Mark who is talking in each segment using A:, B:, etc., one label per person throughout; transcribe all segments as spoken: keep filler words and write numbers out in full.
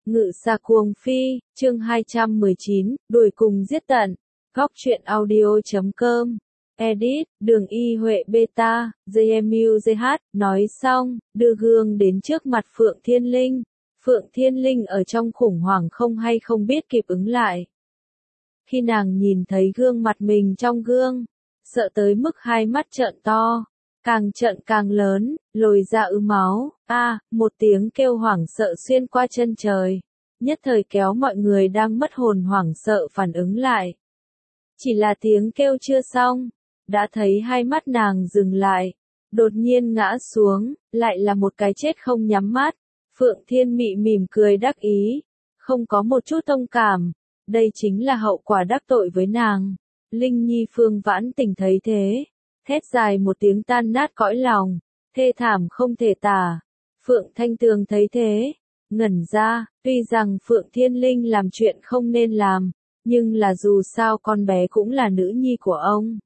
A: Ngự xa cuồng phi, chương hai trăm mười chín, đuổi cùng giết tận. Góc truyện audio chấm com. Edit, Đường Y Huệ Beta, gi em u giê hát, nói xong, đưa gương đến trước mặt Phượng Thiên Linh. Phượng Thiên Linh ở trong khủng hoảng không hay không biết kịp ứng lại. Khi nàng nhìn thấy gương mặt mình trong gương, sợ tới mức hai mắt trợn to, càng trợn càng lớn, lồi ra ứ máu, a, à, một tiếng kêu hoảng sợ xuyên qua chân trời, nhất thời kéo mọi người đang mất hồn hoảng sợ phản ứng lại. Chỉ là tiếng kêu chưa xong, đã thấy hai mắt nàng dừng lại, đột nhiên ngã xuống, lại là một cái chết không nhắm mắt. Phượng Thiên Mị mỉm cười đắc ý, không có một chút thông cảm, đây chính là hậu quả đắc tội với nàng. Linh Nhi Phương Vãn Tình thấy thế, thét dài một tiếng tan nát cõi lòng, thê thảm không thể tả. Phượng Thanh Tường thấy thế, ngẩn ra, tuy rằng Phượng Thiên Linh làm chuyện không nên làm, nhưng là dù sao con bé cũng là nữ nhi của ông.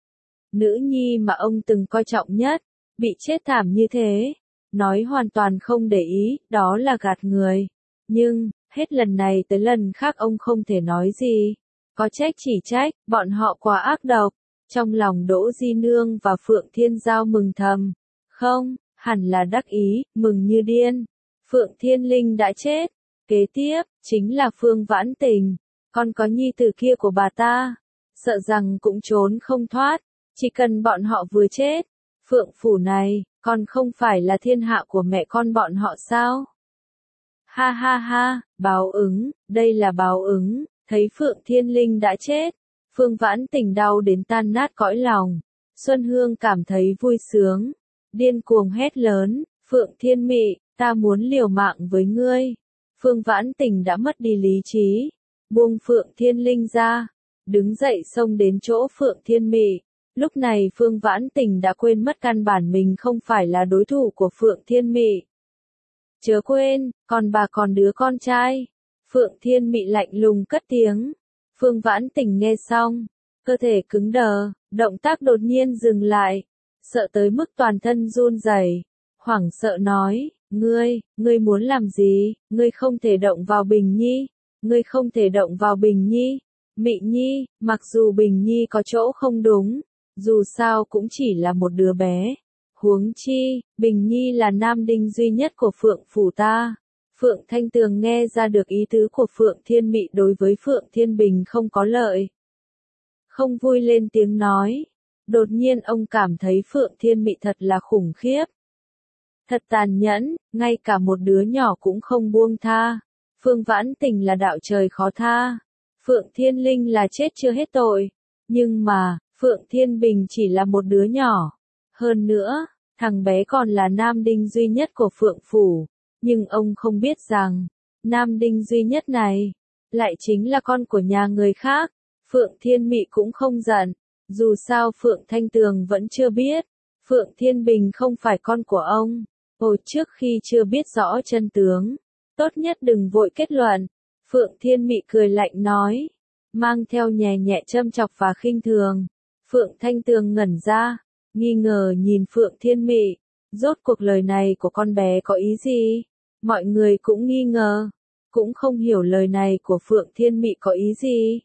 A: Nữ nhi mà ông từng coi trọng nhất, bị chết thảm như thế, nói hoàn toàn không để ý, đó là gạt người. Nhưng, hết lần này tới lần khác ông không thể nói gì. Có trách chỉ trách, bọn họ quá ác độc. Trong lòng Đỗ Di Nương và Phượng Thiên Giao mừng thầm. Không, hẳn là đắc ý, mừng như điên. Phượng Thiên Linh đã chết. Kế tiếp, chính là Phương Vãn Tình. Còn có nhi tử kia của bà ta. Sợ rằng cũng trốn không thoát. Chỉ cần bọn họ vừa chết. Phượng phủ này, còn không phải là thiên hạ của mẹ con bọn họ sao? Ha ha ha, báo ứng, đây là báo ứng. Thấy Phượng Thiên Linh đã chết, Phương Vãn Tình đau đến tan nát cõi lòng. Xuân Hương cảm thấy vui sướng, điên cuồng hét lớn, Phượng Thiên Mị, ta muốn liều mạng với ngươi. Phương Vãn Tình đã mất đi lý trí, buông Phượng Thiên Linh ra, đứng dậy xông đến chỗ Phượng Thiên Mị. Lúc này Phương Vãn Tình đã quên mất căn bản mình không phải là đối thủ của Phượng Thiên Mị. Chớ quên, còn bà còn đứa con trai. Phượng Thiên Mị lạnh lùng cất tiếng. Phương Vãn Tình nghe xong, cơ thể cứng đờ, động tác đột nhiên dừng lại, sợ tới mức toàn thân run rẩy, hoảng sợ nói, ngươi, ngươi muốn làm gì, ngươi không thể động vào Bình Nhi, ngươi không thể động vào Bình Nhi. Mị Nhi, mặc dù Bình Nhi có chỗ không đúng, dù sao cũng chỉ là một đứa bé. Huống chi, Bình Nhi là nam đinh duy nhất của Phượng phủ ta. Phượng Thanh Tường nghe ra được ý tứ của Phượng Thiên Mị đối với Phượng Thiên Bình không có lợi. Không vui lên tiếng nói. Đột nhiên ông cảm thấy Phượng Thiên Mị thật là khủng khiếp. Thật tàn nhẫn, ngay cả một đứa nhỏ cũng không buông tha. Phương Vãn Tình là đạo trời khó tha. Phượng Thiên Linh là chết chưa hết tội. Nhưng mà, Phượng Thiên Bình chỉ là một đứa nhỏ. Hơn nữa, thằng bé còn là nam đinh duy nhất của Phượng phủ. Nhưng ông không biết rằng, nam đinh duy nhất này, lại chính là con của nhà người khác. Phượng Thiên Mị cũng không giận, dù sao Phượng Thanh Tường vẫn chưa biết, Phượng Thiên Bình không phải con của ông. Hồi trước khi chưa biết rõ chân tướng, tốt nhất đừng vội kết luận. Phượng Thiên Mị cười lạnh nói, mang theo nhẹ nhẹ châm chọc và khinh thường. Phượng Thanh Tường ngẩn ra, nghi ngờ nhìn Phượng Thiên Mị, rốt cuộc lời này của con bé có ý gì? Mọi người cũng nghi ngờ, cũng không hiểu lời này của Phượng Thiên Mị có ý gì.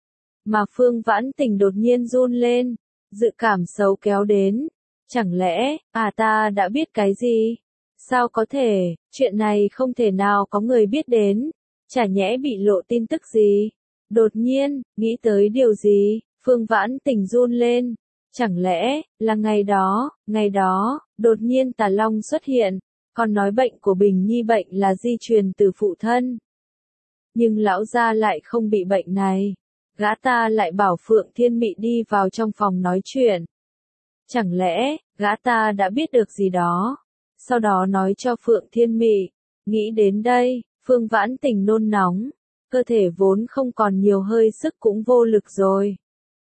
A: Mà Phương Vãn Tình đột nhiên run lên, dự cảm xấu kéo đến. Chẳng lẽ, à ta đã biết cái gì? Sao có thể, chuyện này không thể nào có người biết đến, chả nhẽ bị lộ tin tức gì? Đột nhiên, nghĩ tới điều gì, Phương Vãn Tình run lên. Chẳng lẽ, là ngày đó, ngày đó, đột nhiên Tà Long xuất hiện. Còn nói bệnh của Bình Nhi bệnh là di truyền từ phụ thân. Nhưng lão gia lại không bị bệnh này. Gã ta lại bảo Phượng Thiên Mị đi vào trong phòng nói chuyện. Chẳng lẽ, gã ta đã biết được gì đó. Sau đó nói cho Phượng Thiên Mị. Nghĩ đến đây, Phương Vãn Tình nôn nóng. Cơ thể vốn không còn nhiều hơi sức cũng vô lực rồi.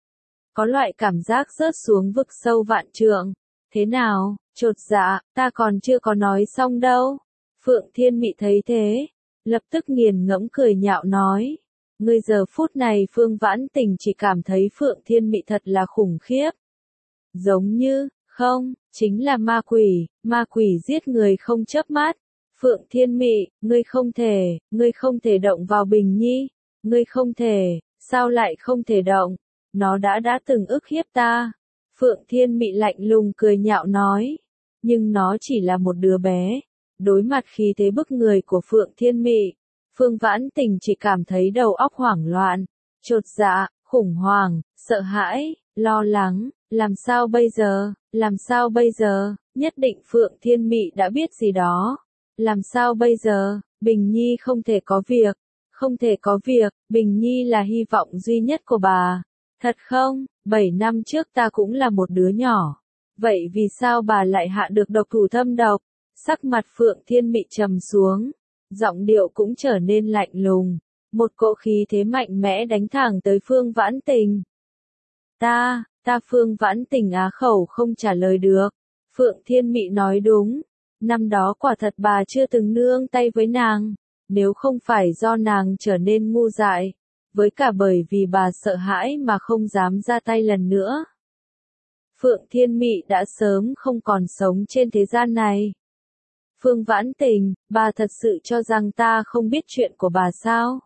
A: Có loại cảm giác rớt xuống vực sâu vạn trượng. Thế nào, chột dạ, ta còn chưa có nói xong đâu. Phượng Thiên Mị thấy thế, lập tức nghiền ngẫm cười nhạo nói. Ngươi giờ phút này Phương Vãn Tình chỉ cảm thấy Phượng Thiên Mị thật là khủng khiếp. Giống như, không, chính là ma quỷ, ma quỷ giết người không chớp mắt. Phượng Thiên Mị, ngươi không thể, ngươi không thể động vào Bình Nhi, ngươi không thể, sao lại không thể động, nó đã đã từng ức hiếp ta. Phượng Thiên Mị lạnh lùng cười nhạo nói, nhưng nó chỉ là một đứa bé. Đối mặt khí thế bức người của Phượng Thiên Mị, Phương Vãn Tình chỉ cảm thấy đầu óc hoảng loạn, chột dạ, khủng hoảng, sợ hãi, lo lắng, làm sao bây giờ, làm sao bây giờ, nhất định Phượng Thiên Mị đã biết gì đó. Làm sao bây giờ, Bình Nhi không thể có việc, không thể có việc, Bình Nhi là hy vọng duy nhất của bà. Thật không, bảy năm trước ta cũng là một đứa nhỏ. Vậy vì sao bà lại hạ được độc thủ thâm độc? Sắc mặt Phượng Thiên Mị trầm xuống, giọng điệu cũng trở nên lạnh lùng, một cỗ khí thế mạnh mẽ đánh thẳng tới Phương Vãn Tình. Ta, ta Phương Vãn Tình á khẩu không trả lời được. Phượng Thiên Mị nói đúng, năm đó quả thật bà chưa từng nương tay với nàng, nếu không phải do nàng trở nên ngu dại, với cả bởi vì bà sợ hãi mà không dám ra tay lần nữa. Phượng Thiên Mị đã sớm không còn sống trên thế gian này. Phương Vãn Tình, bà thật sự cho rằng ta không biết chuyện của bà sao?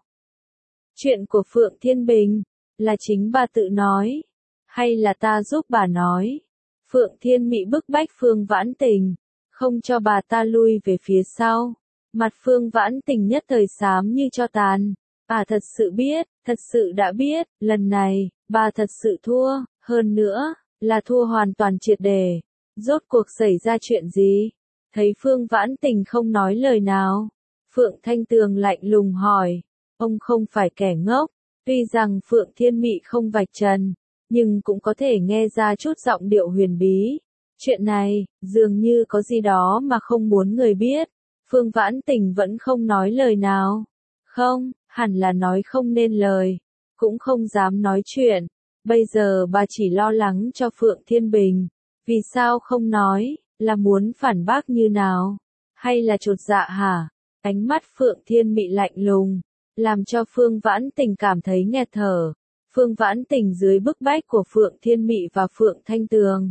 A: Chuyện của Phượng Thiên Bình, là chính bà tự nói, hay là ta giúp bà nói? Phượng Thiên Mị bức bách Phương Vãn Tình, không cho bà ta lui về phía sau. Mặt Phương Vãn Tình nhất thời xám như tro tàn. Bà thật sự biết, thật sự đã biết, lần này, bà thật sự thua, hơn nữa, là thua hoàn toàn triệt để. Rốt cuộc xảy ra chuyện gì? Thấy Phương Vãn Tình không nói lời nào, Phượng Thanh Tường lạnh lùng hỏi, ông không phải kẻ ngốc, tuy rằng Phượng Thiên Mị không vạch trần, nhưng cũng có thể nghe ra chút giọng điệu huyền bí. Chuyện này, dường như có gì đó mà không muốn người biết. Phương Vãn Tình vẫn không nói lời nào. Không, hẳn là nói không nên lời, cũng không dám nói chuyện. Bây giờ bà chỉ lo lắng cho Phượng Thiên Bình. Vì sao không nói, là muốn phản bác như nào? Hay là chột dạ hả? Ánh mắt Phượng Thiên Mị lạnh lùng, làm cho Phương Vãn Tình cảm thấy nghẹt thở. Phương Vãn Tình dưới bức bách của Phượng Thiên Mị và Phượng Thanh Tường.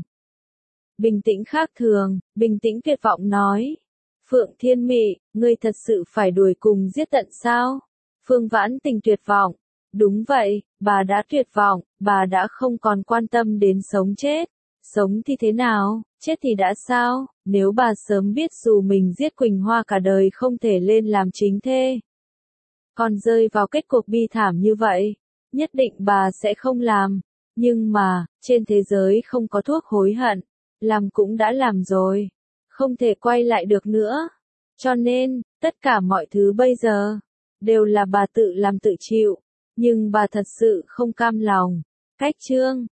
A: Bình tĩnh khác thường, bình tĩnh tuyệt vọng nói. Phượng Thiên Mị, ngươi thật sự phải đuổi cùng giết tận sao? Phương Vãn Tình tuyệt vọng. Đúng vậy, bà đã tuyệt vọng, bà đã không còn quan tâm đến sống chết. Sống thì thế nào, chết thì đã sao? Nếu bà sớm biết dù mình giết Quỳnh Hoa cả đời không thể lên làm chính thê, còn rơi vào kết cục bi thảm như vậy, nhất định bà sẽ không làm. Nhưng mà, trên thế giới không có thuốc hối hận, làm cũng đã làm rồi, không thể quay lại được nữa. Cho nên, tất cả mọi thứ bây giờ, đều là bà tự làm tự chịu, nhưng bà thật sự không cam lòng. Cách chương